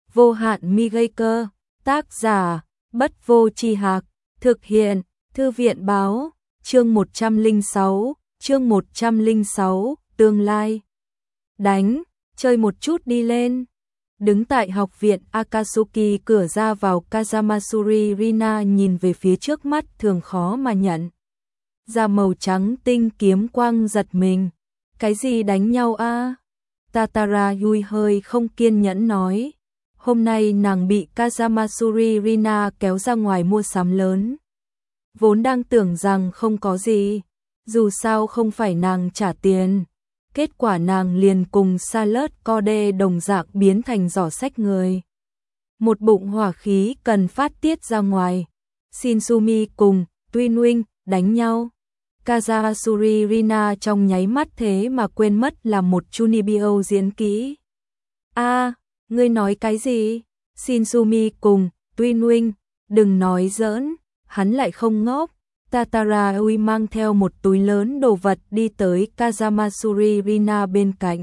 Vô hạn mi gây cơ, tác giả, Bất Vô Tri Hạc, thực hiện, Thư viện báo, chương 106, tương lai. Đánh, chơi một chút đi lên. Đứng tại học viện Akatsuki cửa ra vào Kazamasuri Rina nhìn về phía trước mắt thường khó mà nhận. Da màu trắng tinh kiếm quang giật mình. Cái gì đánh nhau a? Tatara Yui hơi không kiên nhẫn nói. Hôm nay nàng bị Kazamasuri Rina kéo ra ngoài mua sắm lớn. Vốn đang tưởng rằng không có gì, dù sao không phải nàng trả tiền. Kết quả nàng liền cùng Salad Code đồng dạng biến thành giỏ xách người. Một bụng hỏa khí cần phát tiết ra ngoài. Shinsumi cùng Twinwing đánh nhau. Kazamasuri Rina trong nháy mắt thế mà quên mất là một Chunibyo diễn kỹ. Ngươi nói cái gì? Shinsumi cùng Twinwing, đừng nói giỡn, hắn lại không ngốc. Tatara Ui mang theo một túi lớn đồ vật đi tới Kazamasuri Rina bên cạnh.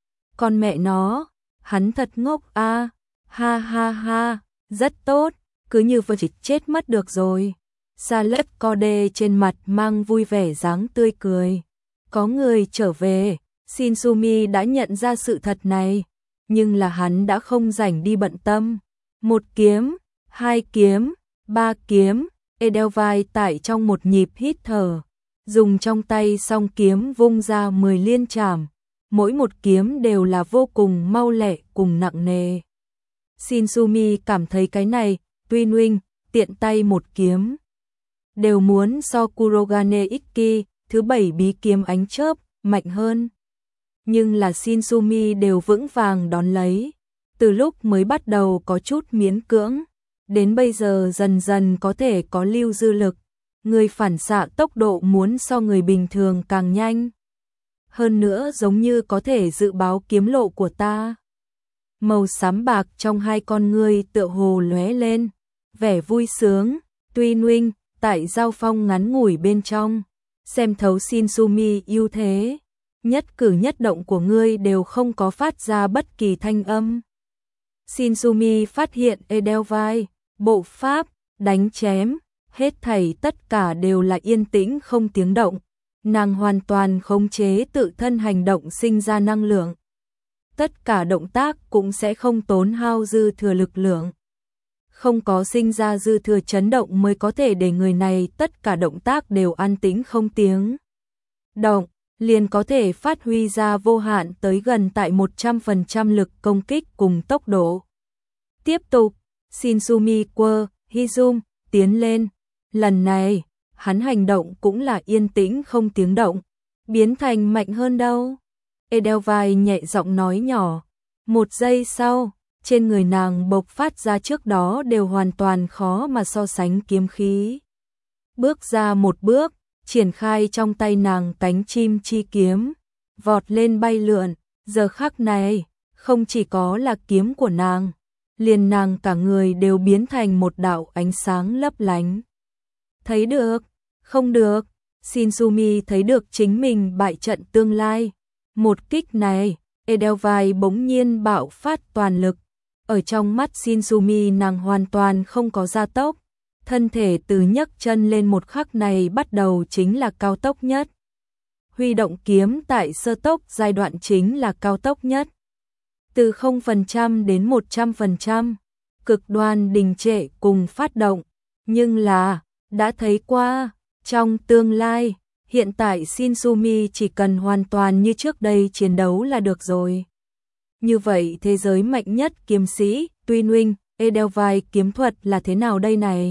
Con mẹ nó, hắn thật ngốc a. Ha ha ha, rất tốt, cứ như vừa chỉ chết mất được rồi. Salad Code trên mặt mang vui vẻ dáng tươi cười. Có người trở về, Shinsumi đã nhận ra sự thật này, nhưng là hắn đã không rảnh đi bận tâm. Một kiếm, hai kiếm, ba kiếm, Edelweiss tại trong một nhịp hít thở, dùng trong tay song kiếm vung ra 10 liên trảm, mỗi một kiếm đều là vô cùng mau lẹ cùng nặng nề. Shinsumi cảm thấy cái này, Twinwing, tiện tay một kiếm. Đều muốn so Kurogane Ikki, thứ 7 bí kiếm ánh chớp, mạnh hơn. Nhưng là Shinsumi đều vững vàng đón lấy. Từ lúc mới bắt đầu có chút miễn cưỡng, đến bây giờ dần dần có thể có lưu dư lực. Người phản xạ tốc độ muốn so người bình thường càng nhanh. Hơn nữa giống như có thể dự báo kiếm lộ của ta. Màu xám bạc trong hai con ngươi tựa hồ lóe lên, vẻ vui sướng. Twinwing tại giao phong ngắn ngủi bên trong, xem thấu Shinsumi ưu thế. Nhất cử nhất động của ngươi đều không có phát ra bất kỳ thanh âm. Shinsumi phát hiện Edelweiss, bộ pháp, đánh chém, hết thảy tất cả đều là yên tĩnh không tiếng động. Nàng hoàn toàn khống chế tự thân hành động sinh ra năng lượng. Tất cả động tác cũng sẽ không tốn hao dư thừa lực lượng. Không có sinh ra dư thừa chấn động mới có thể để người này tất cả động tác đều an tĩnh không tiếng động, liền có thể phát huy ra vô hạn tới gần tại 100% lực công kích cùng tốc độ. Tiếp tục, Shinsumi quơ, Hizum, tiến lên. Lần này, hắn hành động cũng là yên tĩnh không tiếng động, biến thành mạnh hơn đâu. Edelweiss nhẹ giọng nói nhỏ. Một giây sau, trên người nàng bộc phát ra trước đó đều hoàn toàn khó mà so sánh kiếm khí. Bước ra một bước, triển khai trong tay nàng cánh chim chi kiếm, vọt lên bay lượn. Giờ khắc này, không chỉ có là kiếm của nàng, liền nàng cả người đều biến thành một đạo ánh sáng lấp lánh. Thấy được, không được, Shinsumi thấy được chính mình bại trận tương lai. Một kích này, Edelweiss bỗng nhiên bạo phát toàn lực. Ở trong mắt Shinsumi nàng hoàn toàn không có gia tốc. Thân thể từ nhấc chân lên một khắc này bắt đầu chính là cao tốc nhất. Huy động kiếm tại sơ tốc giai đoạn chính là cao tốc nhất. Từ 0% đến 100%, cực đoan đình trệ cùng phát động. Nhưng là, đã thấy qua, trong tương lai, hiện tại Shinsumi chỉ cần hoàn toàn như trước đây chiến đấu là được rồi. Như vậy thế giới mạnh nhất kiếm sĩ, Twinwing, Edelweiss kiếm thuật là thế nào đây này?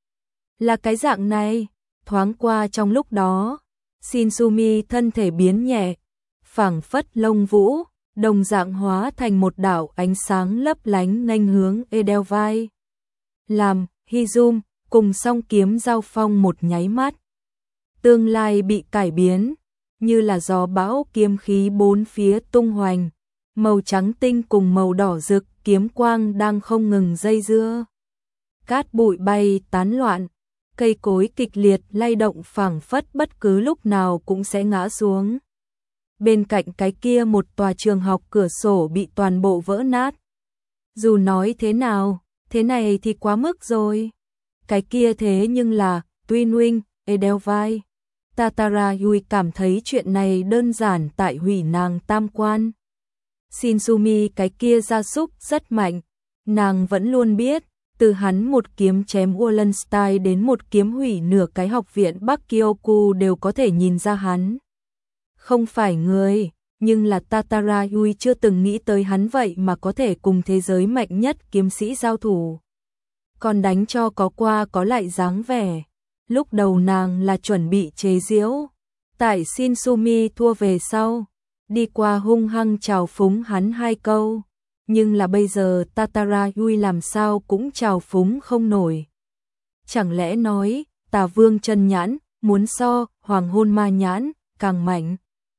Là cái dạng này, thoáng qua trong lúc đó, Shinsumi thân thể biến nhẹ, phảng phất lông vũ, đồng dạng hóa thành một đạo ánh sáng lấp lánh nghênh hướng Edelweiss. Làm, Hizum, cùng song kiếm giao phong một nháy mắt. Tương lai bị cải biến, như là gió bão kiếm khí bốn phía tung hoành, màu trắng tinh cùng màu đỏ rực kiếm quang đang không ngừng dây dưa. Cát bụi bay tán loạn, cây cối kịch liệt lay động phảng phất bất cứ lúc nào cũng sẽ ngã xuống. Bên cạnh cái kia một tòa trường học cửa sổ bị toàn bộ vỡ nát. Dù nói thế này thì quá mức rồi. Cái kia thế nhưng là Twinwing, Edelweiss. Tatarayui cảm thấy chuyện này đơn giản tại hủy nàng tam quan. Shinsumi cái kia gia súc rất mạnh, nàng vẫn luôn biết, từ hắn một kiếm chém Wallenstein đến một kiếm hủy nửa cái học viện Bắc Kyoku đều có thể nhìn ra hắn. Không phải người, nhưng là Tatarayui chưa từng nghĩ tới hắn vậy mà có thể cùng thế giới mạnh nhất kiếm sĩ giao thủ. Còn đánh cho có qua có lại dáng vẻ. Lúc đầu nàng là chuẩn bị chế giễu, tại Shinsumi thua về sau, đi qua hung hăng chào phúng hắn 2 câu, nhưng là bây giờ Tatarayui làm sao cũng chào phúng không nổi. Chẳng lẽ nói, Tà Vương chân nhãn, muốn so, Hoàng hôn ma nhãn, càng mạnh.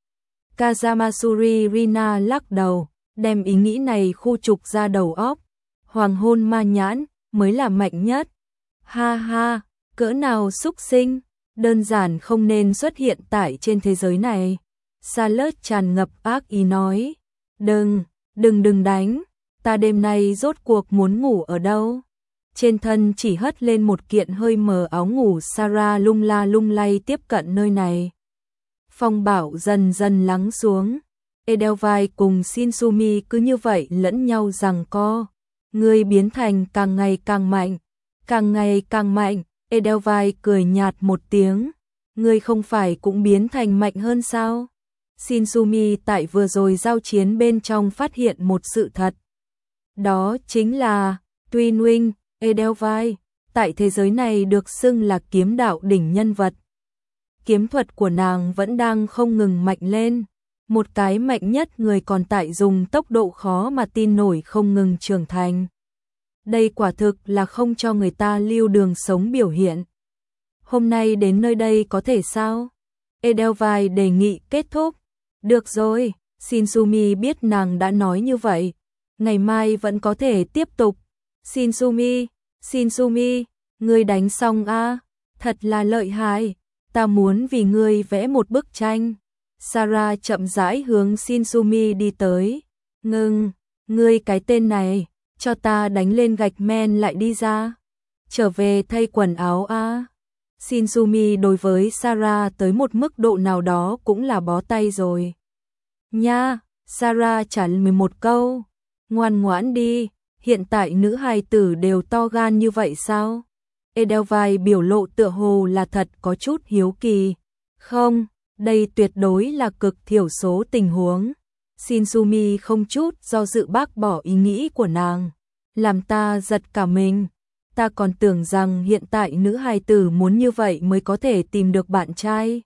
Kazamasuri Rina lắc đầu, đem ý nghĩ này khu trục ra đầu óc. Hoàng hôn ma nhãn mới là mạnh nhất. Ha ha, cỡ nào xúc sinh, đơn giản không nên xuất hiện tại trên thế giới này. Salad tràn ngập ác ý nói, đừng đánh, ta đêm nay rốt cuộc muốn ngủ ở đâu. Trên thân chỉ hất lên một kiện hơi mờ áo ngủ Sarah lung la lung lay tiếp cận nơi này. Phong bão dần dần lắng xuống, Edelweiss cùng Shinsumi cứ như vậy lẫn nhau giằng co. Ngươi biến thành càng ngày càng mạnh, Edelweiss cười nhạt một tiếng. Ngươi không phải cũng biến thành mạnh hơn sao? Shinsumi tại vừa rồi giao chiến bên trong phát hiện một sự thật. Đó chính là, Twinwing, Edelweiss, tại thế giới này được xưng là kiếm đạo đỉnh nhân vật. Kiếm thuật của nàng vẫn đang không ngừng mạnh lên. Một cái mạnh nhất người còn tại dùng tốc độ khó mà tin nổi không ngừng trưởng thành. Đây quả thực là không cho người ta lưu đường sống biểu hiện. Hôm nay đến nơi đây có thể sao? Edelweiss đề nghị kết thúc. Được rồi, Shinsumi biết nàng đã nói như vậy. Ngày mai vẫn có thể tiếp tục. Shinsumi, ngươi đánh xong a, thật là lợi hại. Ta muốn vì ngươi vẽ một bức tranh. Sarah chậm rãi hướng Shinsumi đi tới. Ngừng, ngươi cái tên này, cho ta đánh lên gạch men lại đi ra. Trở về thay quần áo a. Shinsumi đối với Sarah tới một mức độ nào đó cũng là bó tay rồi. Nha, Sarah trả lời một câu. Ngoan ngoãn đi, hiện tại nữ hài tử đều to gan như vậy sao? Edelweiss biểu lộ tựa hồ là thật có chút hiếu kỳ. Không, đây tuyệt đối là cực thiểu số tình huống. Shinsumi không chút do dự bác bỏ ý nghĩ của nàng. Làm ta giật cả mình. Ta còn tưởng rằng hiện tại nữ hài tử muốn như vậy mới có thể tìm được bạn trai.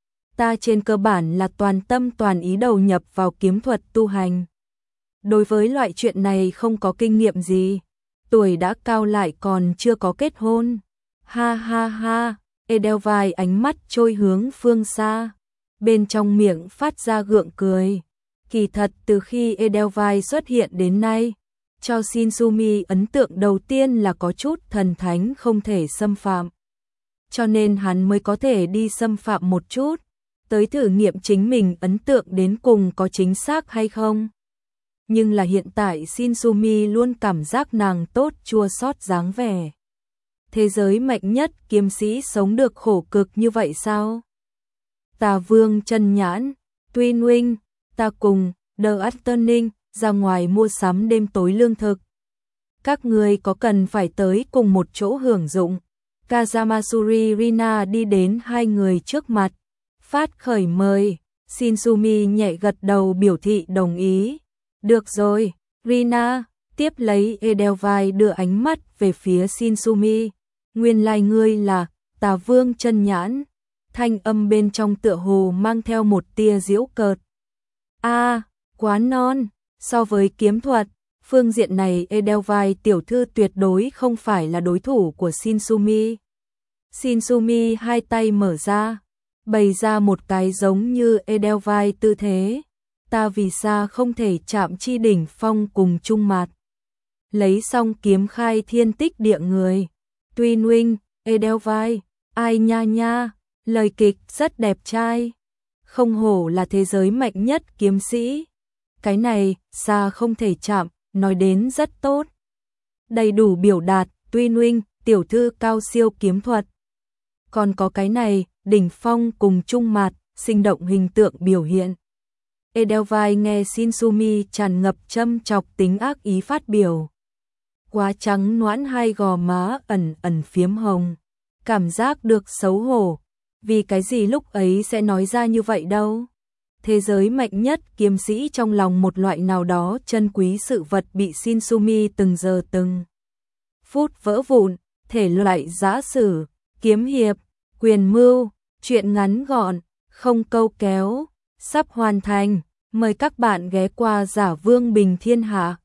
Ta trên cơ bản là toàn tâm toàn ý đầu nhập vào kiếm thuật tu hành. Đối với loại chuyện này không có kinh nghiệm gì. Tuổi đã cao lại còn chưa có kết hôn. Ha ha ha, Edelweiss ánh mắt trôi hướng phương xa. Bên trong miệng phát ra gượng cười. Kỳ thật từ khi Edelweiss xuất hiện đến nay, cho Shinsumi ấn tượng đầu tiên là có chút thần thánh không thể xâm phạm. Cho nên hắn mới có thể đi xâm phạm một chút, tới thử nghiệm chính mình ấn tượng đến cùng có chính xác hay không. Nhưng là hiện tại Shinsumi luôn cảm giác nàng tốt chua xót dáng vẻ. Thế giới mạnh nhất kiếm sĩ sống được khổ cực như vậy sao? Tà Vương chân nhãn, Twinwing, ta cùng The Afterning ra ngoài mua sắm đêm tối lương thực. Các người có cần phải tới cùng một chỗ hưởng dụng. Kazamasuri Rina đi đến hai người trước mặt, phát khởi mời. Shinsumi nhẹ gật đầu biểu thị đồng ý. Được rồi, Rina, tiếp lấy Edelweiss đưa ánh mắt về phía Shinsumi. Nguyên lai ngươi là Tà Vương chân nhãn. Thanh âm bên trong tựa hồ mang theo một tia giễu cợt. A, quá non, so với kiếm thuật, phương diện này Edelweiss tiểu thư tuyệt đối không phải là đối thủ của Shinsumi. Shinsumi hai tay mở ra, bày ra một cái giống như Edelweiss tư thế. Ta vì sao không thể chạm chi đỉnh phong cùng chung mặt. Lấy xong kiếm khai thiên tích địa người. Twinwing, Edelweiss, ai nha nha, lời kịch rất đẹp trai. Không hổ là thế giới mạnh nhất kiếm sĩ. Cái này, xa không thể chạm, nói đến rất tốt. Đầy đủ biểu đạt, Tuyên Huynh, tiểu thư cao siêu kiếm thuật. Còn có cái này, đỉnh phong cùng trung mạt, sinh động hình tượng biểu hiện. Edelweiss nghe Shinsumi tràn ngập châm chọc tính ác ý phát biểu. Quá trắng nõn hai gò má ẩn ẩn phiếm hồng. Cảm giác được xấu hổ. Vì cái gì lúc ấy sẽ nói ra như vậy đâu? Thế giới mạnh nhất kiếm sĩ trong lòng một loại nào đó chân quý sự vật bị Shinsumi từng giờ từng phút vỡ vụn, thể loại giã sử, kiếm hiệp, quyền mưu, truyện ngắn gọn, không câu kéo, sắp hoàn thành. Mời các bạn ghé qua Giả Vương Bình Thiên Hạ.